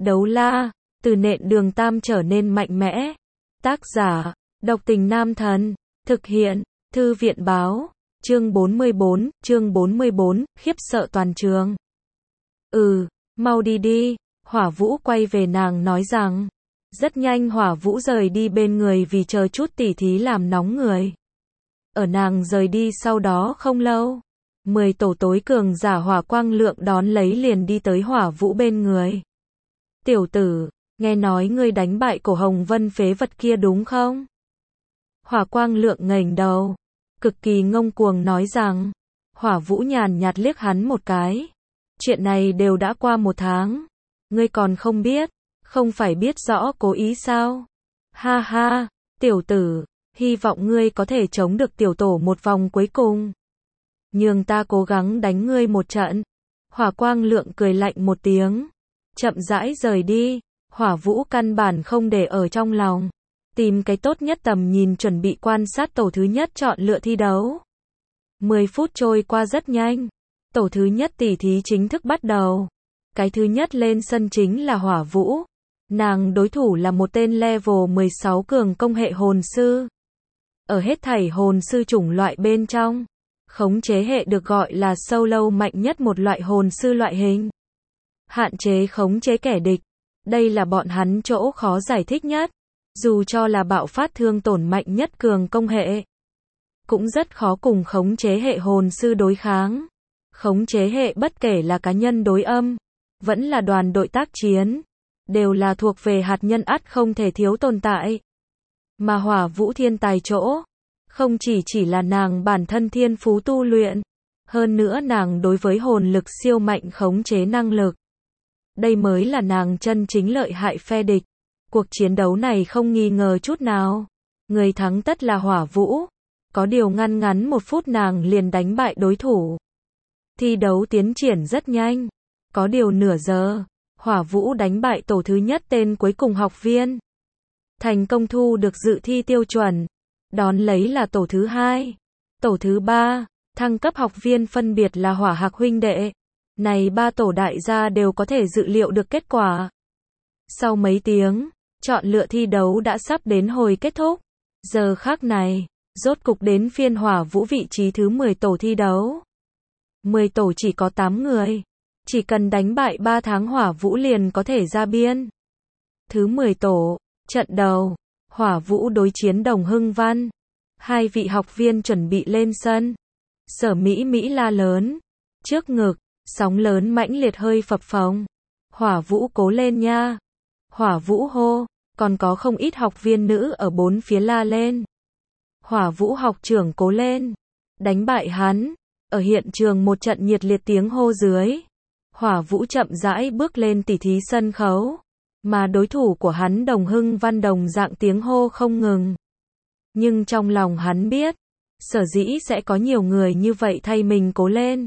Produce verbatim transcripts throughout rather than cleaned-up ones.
Đấu la, từ nện đường tam trở nên mạnh mẽ. Tác giả, độc tình nam thần. Thực hiện, thư viện báo. Chương bốn mươi bốn, chương bốn mươi bốn, khiếp sợ toàn trường. Ừ, mau đi đi, Hỏa Vũ quay về nàng nói rằng. Rất nhanh Hỏa Vũ rời đi bên người vì chờ chút tỉ thí làm nóng người. Ở nàng rời đi sau đó không lâu, mười tổ tối cường giả Hỏa Quang Lượng đón lấy liền đi tới Hỏa Vũ bên người. Tiểu tử, nghe nói ngươi đánh bại Cổ Hồng Vân phế vật kia đúng không? Hỏa Quang Lượng ngẩng đầu, cực kỳ ngông cuồng nói rằng. Hỏa Vũ nhàn nhạt liếc hắn một cái. Chuyện này đều đã qua một tháng, ngươi còn không biết, không phải biết rõ cố ý sao? Ha ha, tiểu tử, hy vọng ngươi có thể chống được tiểu tổ một vòng cuối cùng. Nhường ta cố gắng đánh ngươi một trận. Hỏa Quang Lượng cười lạnh một tiếng, chậm rãi rời đi. Hỏa Vũ căn bản không để ở trong lòng, tìm cái tốt nhất tầm nhìn chuẩn bị quan sát tổ thứ nhất chọn lựa thi đấu. mười phút trôi qua rất nhanh, tổ thứ nhất tỷ thí chính thức bắt đầu. Cái thứ nhất lên sân chính là Hỏa Vũ. Nàng đối thủ là một tên level mười sáu cường công hệ hồn sư. Ở hết thảy hồn sư chủng loại bên trong, khống chế hệ được gọi là solo mạnh nhất một loại hồn sư loại hình. Hạn chế khống chế kẻ địch. Đây là bọn hắn chỗ khó giải thích nhất. Dù cho là bạo phát thương tổn mạnh nhất cường công hệ, cũng rất khó cùng khống chế hệ hồn sư đối kháng. Khống chế hệ bất kể là cá nhân đối âm, vẫn là đoàn đội tác chiến, đều là thuộc về hạt nhân ắt không thể thiếu tồn tại. Mà Hỏa Vũ thiên tài chỗ, không chỉ chỉ là nàng bản thân thiên phú tu luyện, hơn nữa nàng đối với hồn lực siêu mạnh khống chế năng lực. Đây mới là nàng chân chính lợi hại phe địch. Cuộc chiến đấu này không nghi ngờ chút nào, người thắng tất là Hỏa Vũ. Có điều ngăn ngắn một phút nàng liền đánh bại đối thủ. Thi đấu tiến triển rất nhanh, có điều nửa giờ, Hỏa Vũ đánh bại tổ thứ nhất tên cuối cùng học viên. Thành công thu được dự thi tiêu chuẩn, đón lấy là tổ thứ hai, tổ thứ ba, thăng cấp học viên phân biệt là Hỏa Hạc huynh đệ. Này ba tổ đại gia đều có thể dự liệu được kết quả. Sau mấy tiếng, chọn lựa thi đấu đã sắp đến hồi kết thúc. Giờ khắc này, rốt cục đến phiên Hỏa Vũ vị trí thứ mười tổ thi đấu. mười tổ chỉ có tám người. Chỉ cần đánh bại ba tháng Hỏa Vũ liền có thể ra biên. Thứ mười tổ, trận đầu, Hỏa Vũ đối chiến Đồng Hưng Văn. Hai vị học viên chuẩn bị lên sân. Sở Mỹ Mỹ la lớn, trước ngực, sóng lớn mãnh liệt hơi phập phồng. Hỏa Vũ cố lên nha. Hỏa Vũ hô, còn có không ít học viên nữ ở bốn phía la lên. Hỏa Vũ học trưởng cố lên, đánh bại hắn. Ở hiện trường một trận nhiệt liệt tiếng hô dưới, Hỏa Vũ chậm rãi bước lên tỉ thí sân khấu, mà đối thủ của hắn Đồng Hưng Văn đồng dạng tiếng hô không ngừng. Nhưng trong lòng hắn biết, sở dĩ sẽ có nhiều người như vậy thay mình cố lên,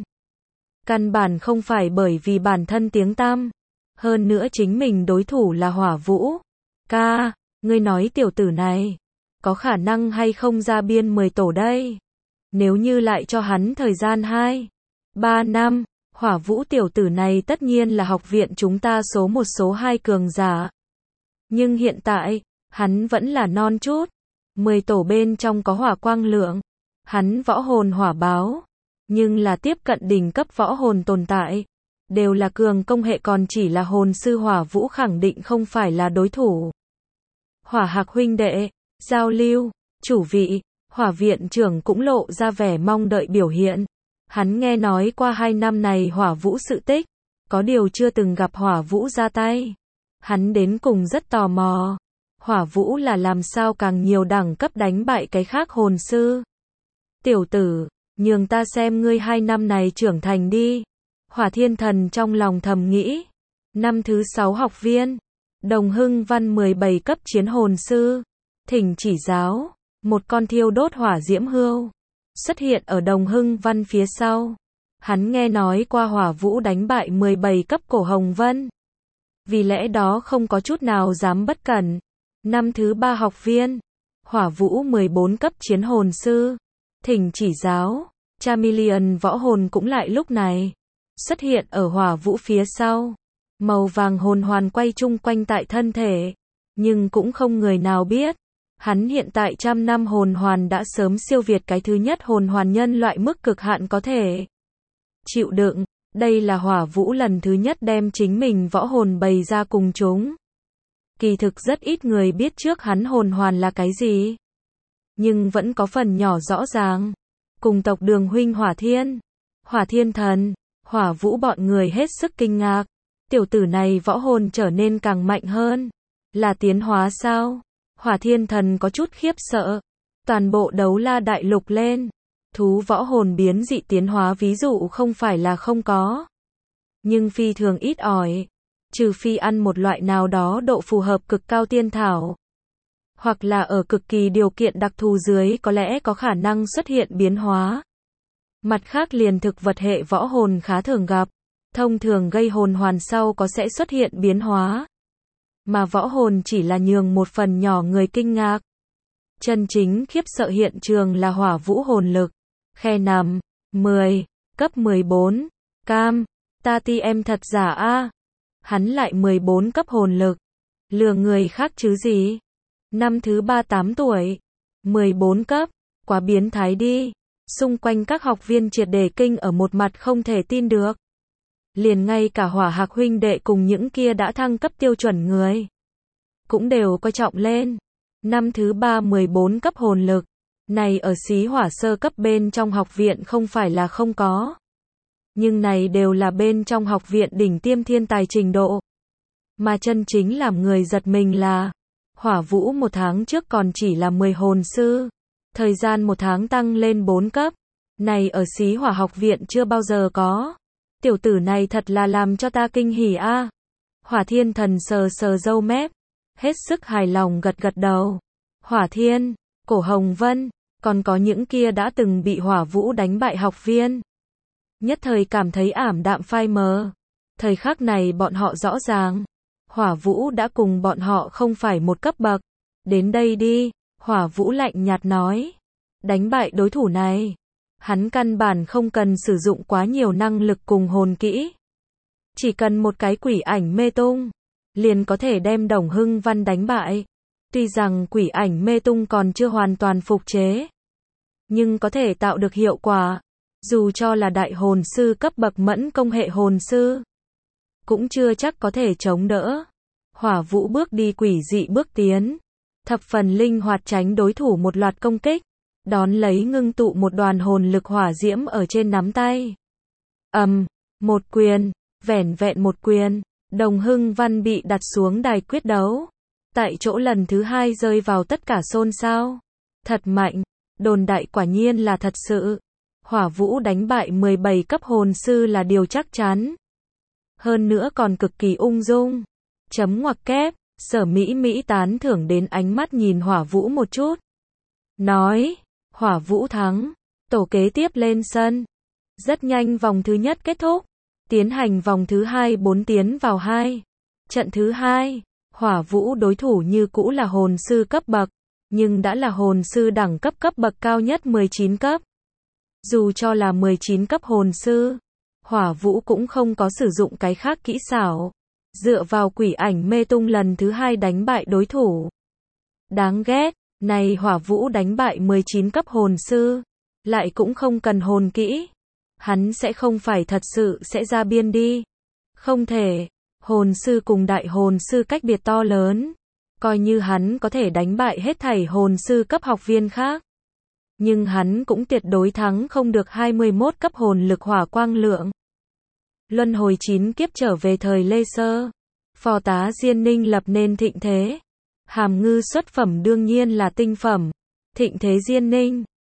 căn bản không phải bởi vì bản thân tiếng tăm, hơn nữa chính mình đối thủ là Hỏa Vũ. Ca, ngươi nói tiểu tử này, có khả năng hay không ra biên mười tổ đây? Nếu như lại cho hắn thời gian hai, ba năm, Hỏa Vũ tiểu tử này tất nhiên là học viện chúng ta số một số hai cường giả. Nhưng hiện tại, hắn vẫn là non chút. mười tổ bên trong có Hỏa Quang Lượng, hắn võ hồn hỏa báo, nhưng là tiếp cận đỉnh cấp võ hồn tồn tại. Đều là cường công hệ còn chỉ là hồn sư Hỏa Vũ khẳng định không phải là đối thủ. Hỏa Hạc huynh đệ, giao lưu, chủ vị, Hỏa viện trưởng cũng lộ ra vẻ mong đợi biểu hiện. Hắn nghe nói qua hai năm này Hỏa Vũ sự tích, có điều chưa từng gặp Hỏa Vũ ra tay. Hắn đến cùng rất tò mò, Hỏa Vũ là làm sao càng nhiều đẳng cấp đánh bại cái khác hồn sư. Tiểu tử, nhường ta xem ngươi hai năm này trưởng thành đi. Hỏa Thiên Thần trong lòng thầm nghĩ. Năm thứ sáu học viên, Đồng Hưng Văn mười bảy cấp chiến hồn sư, thỉnh chỉ giáo. Một con thiêu đốt hỏa diễm hươu xuất hiện ở Đồng Hưng Văn phía sau. Hắn nghe nói qua Hỏa Vũ đánh bại mười bảy cấp Cổ Hồng Vân, vì lẽ đó không có chút nào dám bất cẩn. Năm thứ ba học viên, Hỏa Vũ mười bốn cấp chiến hồn sư, thỉnh chỉ giáo. Chameleon võ hồn cũng lại lúc này xuất hiện ở Hỏa Vũ phía sau. Màu vàng hồn hoàn quay chung quanh tại thân thể, nhưng cũng không người nào biết. Hắn hiện tại trăm năm hồn hoàn đã sớm siêu việt cái thứ nhất hồn hoàn nhân loại mức cực hạn có thể chịu đựng. Đây là Hỏa Vũ lần thứ nhất đem chính mình võ hồn bày ra cùng chúng. Kỳ thực rất ít người biết trước hắn hồn hoàn là cái gì. Nhưng vẫn có phần nhỏ rõ ràng. Cùng tộc Đường huynh Hỏa Thiên, Hỏa Thiên Thần, Hỏa Vũ bọn người hết sức kinh ngạc. Tiểu tử này võ hồn trở nên càng mạnh hơn. Là tiến hóa sao? Hỏa Thiên Thần có chút khiếp sợ. Toàn bộ Đấu La Đại Lục lên. Thú võ hồn biến dị tiến hóa ví dụ không phải là không có. Nhưng phi thường ít ỏi. Trừ phi ăn một loại nào đó độ phù hợp cực cao tiên thảo. Hoặc là ở cực kỳ điều kiện đặc thù dưới có lẽ có khả năng xuất hiện biến hóa. Mặt khác liền thực vật hệ võ hồn khá thường gặp. Thông thường gây hồn hoàn sau có sẽ xuất hiện biến hóa. Mà võ hồn chỉ là nhường một phần nhỏ người kinh ngạc. Chân chính khiếp sợ hiện trường là Hỏa Vũ hồn lực. Khe nằm, mười, cấp mười bốn, cam, ta ti em thật giả a. Hắn lại mười bốn cấp hồn lực. Lừa người khác chứ gì. Năm thứ ba tám tuổi, mười bốn cấp, quá biến thái đi. Xung quanh các học viên triệt để kinh ở một mặt không thể tin được. Liền ngay cả Hỏa Hạc huynh đệ cùng những kia đã thăng cấp tiêu chuẩn người cũng đều coi trọng lên. Năm thứ ba mười bốn cấp hồn lực. Này ở xí hỏa sơ cấp bên trong học viện không phải là không có. Nhưng này đều là bên trong học viện đỉnh tiêm thiên tài trình độ. Mà chân chính làm người giật mình là Hỏa Vũ một tháng trước còn chỉ là mười hồn sư. Thời gian một tháng tăng lên bốn cấp. Này ở xí hỏa học viện chưa bao giờ có. Tiểu tử này thật là làm cho ta kinh hỉ a. À. Hỏa Thiên Thần sờ sờ râu mép. Hết sức hài lòng gật gật đầu. Hỏa Thiên, Cổ Hồng Vân, còn có những kia đã từng bị Hỏa Vũ đánh bại học viên. Nhất thời cảm thấy ảm đạm phai mờ. Thời khắc này bọn họ rõ ràng. Hỏa Vũ đã cùng bọn họ không phải một cấp bậc. Đến đây đi, Hỏa Vũ lạnh nhạt nói. Đánh bại đối thủ này. Hắn căn bản không cần sử dụng quá nhiều năng lực cùng hồn kỹ. Chỉ cần một cái quỷ ảnh mê tung. Liền có thể đem Đồng Hưng Văn đánh bại. Tuy rằng quỷ ảnh mê tung còn chưa hoàn toàn phục chế. Nhưng có thể tạo được hiệu quả. Dù cho là đại hồn sư cấp bậc mẫn công hệ hồn sư. Cũng chưa chắc có thể chống đỡ. Hỏa Vũ bước đi quỷ dị bước tiến. Thập phần linh hoạt tránh đối thủ một loạt công kích. Đón lấy ngưng tụ một đoàn hồn lực hỏa diễm ở trên nắm tay. Ầm, um, một quyền, vẻn vẹn một quyền. Đồng Hưng Văn bị đặt xuống đài quyết đấu. Tại chỗ lần thứ hai rơi vào tất cả xôn xao. Thật mạnh, đồn đại quả nhiên là thật sự. Hỏa Vũ đánh bại mười bảy cấp hồn sư là điều chắc chắn. Hơn nữa còn cực kỳ ung dung. Chấm ngoặc kép, Sở Mỹ Mỹ tán thưởng đến ánh mắt nhìn Hỏa Vũ một chút. Nói, Hỏa Vũ thắng, tổ kế tiếp lên sân. Rất nhanh vòng thứ nhất kết thúc. Tiến hành vòng thứ hai bốn tiến vào hai. Trận thứ hai, Hỏa Vũ đối thủ như cũ là hồn sư cấp bậc, nhưng đã là hồn sư đẳng cấp cấp bậc cao nhất mười chín cấp. Dù cho là mười chín cấp hồn sư, Hỏa Vũ cũng không có sử dụng cái khác kỹ xảo. Dựa vào quỷ ảnh mê tung lần thứ hai đánh bại đối thủ. Đáng ghét, này Hỏa Vũ đánh bại mười chín cấp hồn sư, lại cũng không cần hồn kỹ. Hắn sẽ không phải thật sự sẽ ra biên đi. Không thể, hồn sư cùng đại hồn sư cách biệt to lớn. Coi như hắn có thể đánh bại hết thảy hồn sư cấp học viên khác. Nhưng hắn cũng tuyệt đối thắng không được hai mươi mốt cấp hồn lực hỏa quang lượng. Luân hồi chín kiếp trở về thời Lê Sơ. Phò tá Diên Ninh lập nên thịnh thế. Hàm ngư xuất phẩm đương nhiên là tinh phẩm. Thịnh thế Diên Ninh.